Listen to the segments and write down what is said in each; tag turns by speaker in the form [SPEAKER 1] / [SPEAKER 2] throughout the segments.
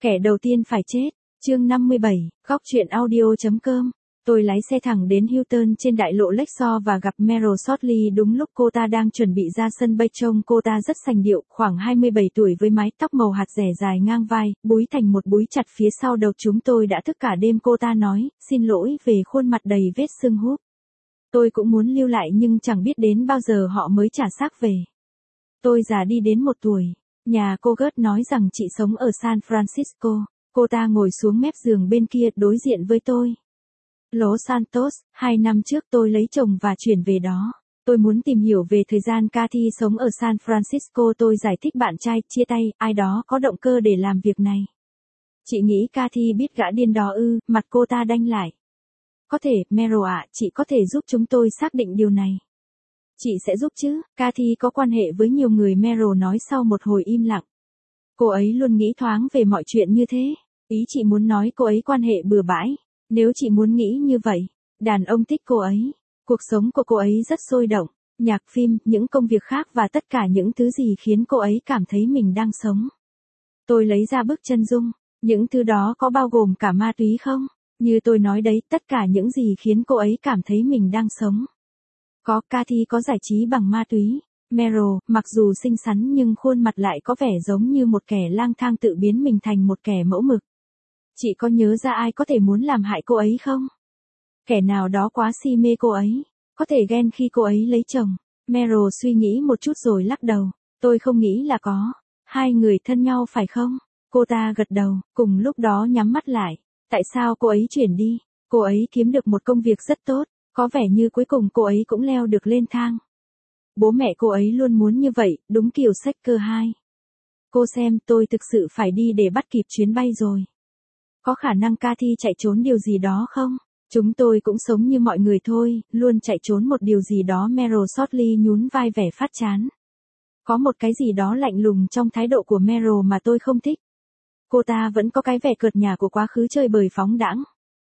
[SPEAKER 1] Kẻ đầu tiên phải chết. Chương 57, góc truyện audio.com. Tôi lái xe thẳng đến Hilton trên đại lộ Lexor và gặp Meryl Shortley đúng lúc cô ta đang chuẩn bị ra sân bay. Trông cô ta rất sành điệu, khoảng 27 tuổi với mái tóc màu hạt dẻ dài ngang vai, búi thành một búi chặt phía sau đầu. Chúng tôi đã thức cả đêm, cô ta nói, xin lỗi về khuôn mặt đầy vết sưng húp. Tôi cũng muốn lưu lại nhưng chẳng biết đến bao giờ họ mới trả xác về. Tôi già đi đến 1 tuổi. Nhà cô Gert nói rằng chị sống ở San Francisco. Cô ta ngồi xuống mép giường bên kia đối diện với tôi. Los Santos, 2 năm trước tôi lấy chồng và chuyển về đó. Tôi muốn tìm hiểu về thời gian Cathy sống ở San Francisco. Tôi giải thích bạn trai chia tay, ai đó có động cơ để làm việc này. Chị nghĩ Cathy biết gã điên đó ư? Mặt cô ta đanh lại. Có thể, Meryl ạ, chị có thể giúp chúng tôi xác định điều này. Chị sẽ giúp chứ, Cathy có quan hệ với nhiều người, Meryl nói sau một hồi im lặng. Cô ấy luôn nghĩ thoáng về mọi chuyện như thế. Ý chị muốn nói cô ấy quan hệ bừa bãi. Nếu chị muốn nghĩ như vậy, đàn ông thích cô ấy. Cuộc sống của cô ấy rất sôi động, nhạc phim, những công việc khác và tất cả những thứ gì khiến cô ấy cảm thấy mình đang sống. Tôi lấy ra bức chân dung, những thứ đó có bao gồm cả ma túy không? Như tôi nói đấy, tất cả những gì khiến cô ấy cảm thấy mình đang sống. Có, Cathy có giải trí bằng ma túy. Meryl, mặc dù xinh xắn nhưng khuôn mặt lại có vẻ giống như một kẻ lang thang tự biến mình thành một kẻ mẫu mực. Chị có nhớ ra ai có thể muốn làm hại cô ấy không? Kẻ nào đó quá si mê cô ấy, có thể ghen khi cô ấy lấy chồng. Meryl suy nghĩ một chút rồi lắc đầu. Tôi không nghĩ là có. Hai người thân nhau phải không? Cô ta gật đầu, cùng lúc đó nhắm mắt lại. Tại sao cô ấy chuyển đi? Cô ấy kiếm được một công việc rất tốt, có vẻ như cuối cùng cô ấy cũng leo được lên thang. Bố mẹ cô ấy luôn muốn như vậy, đúng kiểu sách cơ 2. Cô xem, tôi thực sự phải đi để bắt kịp chuyến bay rồi. Có khả năng Cathy chạy trốn điều gì đó không? Chúng tôi cũng sống như mọi người thôi, luôn chạy trốn một điều gì đó. Meryl Shortley nhún vai vẻ phát chán. Có một cái gì đó lạnh lùng trong thái độ của Meryl mà tôi không thích. Cô ta vẫn có cái vẻ cợt nhả của quá khứ chơi bời phóng đãng.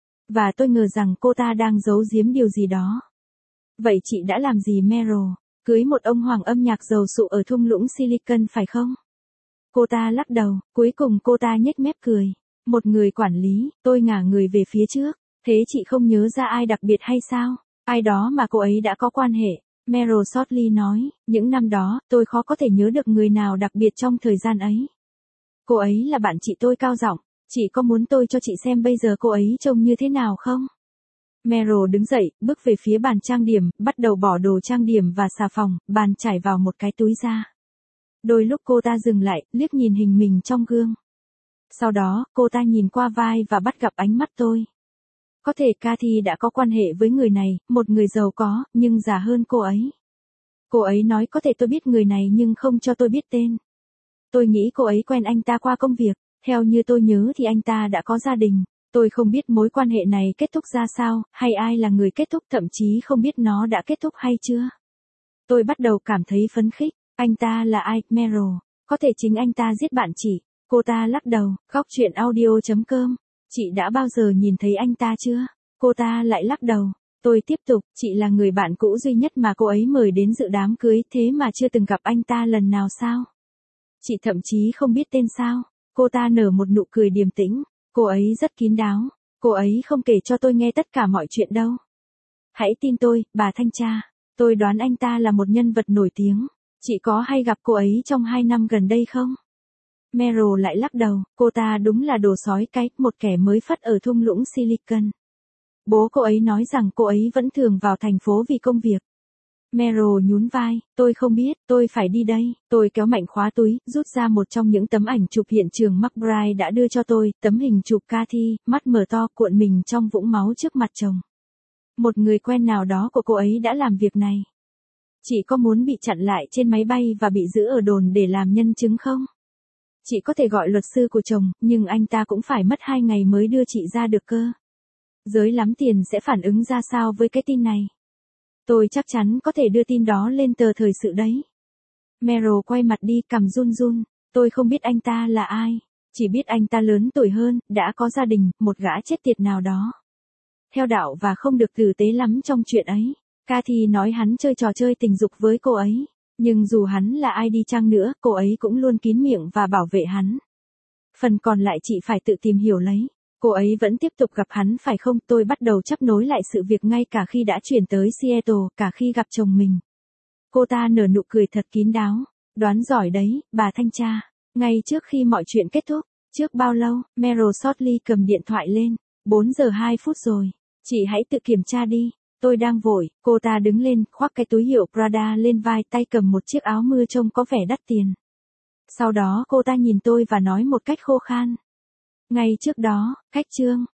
[SPEAKER 1] Và tôi ngờ rằng cô ta đang giấu giếm điều gì đó. Vậy chị đã làm gì Meryl? Cưới một ông hoàng âm nhạc giàu sụ ở thung lũng Silicon phải không? Cô ta lắc đầu, cuối cùng cô ta nhếch mép cười. Một người quản lý, tôi ngả người về phía trước. Thế chị không nhớ ra ai đặc biệt hay sao? Ai đó mà cô ấy đã có quan hệ. Meryl Shortley nói, những năm đó, tôi khó có thể nhớ được người nào đặc biệt trong thời gian ấy. Cô ấy là bạn chị, tôi cao giọng. Chị có muốn tôi cho chị xem bây giờ cô ấy trông như thế nào không? Meryl đứng dậy, bước về phía bàn trang điểm, bắt đầu bỏ đồ trang điểm và xà phòng, bàn chải vào một cái túi da. Đôi lúc cô ta dừng lại, liếc nhìn hình mình trong gương. Sau đó, cô ta nhìn qua vai và bắt gặp ánh mắt tôi. Có thể Cathy đã có quan hệ với người này, một người giàu có, nhưng già hơn cô ấy. Cô ấy nói có thể tôi biết người này nhưng không cho tôi biết tên. Tôi nghĩ cô ấy quen anh ta qua công việc, theo như tôi nhớ thì anh ta đã có gia đình. Tôi không biết mối quan hệ này kết thúc ra sao, hay ai là người kết thúc, thậm chí không biết nó đã kết thúc hay chưa. Tôi bắt đầu cảm thấy phấn khích. Anh ta là ai, Meryl? Có thể chính anh ta giết bạn chị. Cô ta lắc đầu, góc truyện audio.com. Chị đã bao giờ nhìn thấy anh ta chưa? Cô ta lại lắc đầu. Tôi tiếp tục, chị là người bạn cũ duy nhất mà cô ấy mời đến dự đám cưới, thế mà chưa từng gặp anh ta lần nào sao? Chị thậm chí không biết tên sao? Cô ta nở một nụ cười điềm tĩnh. Cô ấy rất kín đáo. Cô ấy không kể cho tôi nghe tất cả mọi chuyện đâu. Hãy tin tôi, bà thanh tra. Tôi đoán anh ta là một nhân vật nổi tiếng. Chị có hay gặp cô ấy trong 2 năm gần đây không? Meryl lại lắc đầu, cô ta đúng là đồ sói cái, một kẻ mới phất ở thung lũng Silicon. Bố cô ấy nói rằng cô ấy vẫn thường vào thành phố vì công việc. Meryl nhún vai, tôi không biết, tôi phải đi đây. Tôi kéo mạnh khóa túi, rút ra một trong những tấm ảnh chụp hiện trường McBride đã đưa cho tôi, tấm hình chụp Cathy, mắt mở to, cuộn mình trong vũng máu trước mặt chồng. Một người quen nào đó của cô ấy đã làm việc này. Chị có muốn bị chặn lại trên máy bay và bị giữ ở đồn để làm nhân chứng không? Chị có thể gọi luật sư của chồng, nhưng anh ta cũng phải mất 2 ngày mới đưa chị ra được cơ. Giới lắm tiền sẽ phản ứng ra sao với cái tin này? Tôi chắc chắn có thể đưa tin đó lên tờ thời sự đấy. Meryl quay mặt đi, cằm run run. Tôi không biết anh ta là ai. Chỉ biết anh ta lớn tuổi hơn, đã có gia đình, một gã chết tiệt nào đó. Theo đạo và không được tử tế lắm trong chuyện ấy. Cathy nói hắn chơi trò chơi tình dục với cô ấy. Nhưng dù hắn là ai đi chăng nữa, cô ấy cũng luôn kín miệng và bảo vệ hắn. Phần còn lại chị phải tự tìm hiểu lấy. Cô ấy vẫn tiếp tục gặp hắn phải không? Tôi bắt đầu chấp nối lại sự việc ngay cả khi đã chuyển tới Seattle, cả khi gặp chồng mình. Cô ta nở nụ cười thật kín đáo. Đoán giỏi đấy, bà thanh tra. Ngay trước khi mọi chuyện kết thúc, trước bao lâu, Meryl Shortley cầm điện thoại lên. 4 giờ 2 phút rồi. Chị hãy tự kiểm tra đi. Tôi đang vội. Cô ta đứng lên, khoác cái túi hiệu Prada lên vai, tay cầm một chiếc áo mưa trông có vẻ đắt tiền. Sau đó cô ta nhìn tôi và nói một cách khô khan. Ngay trước đó, khách trương.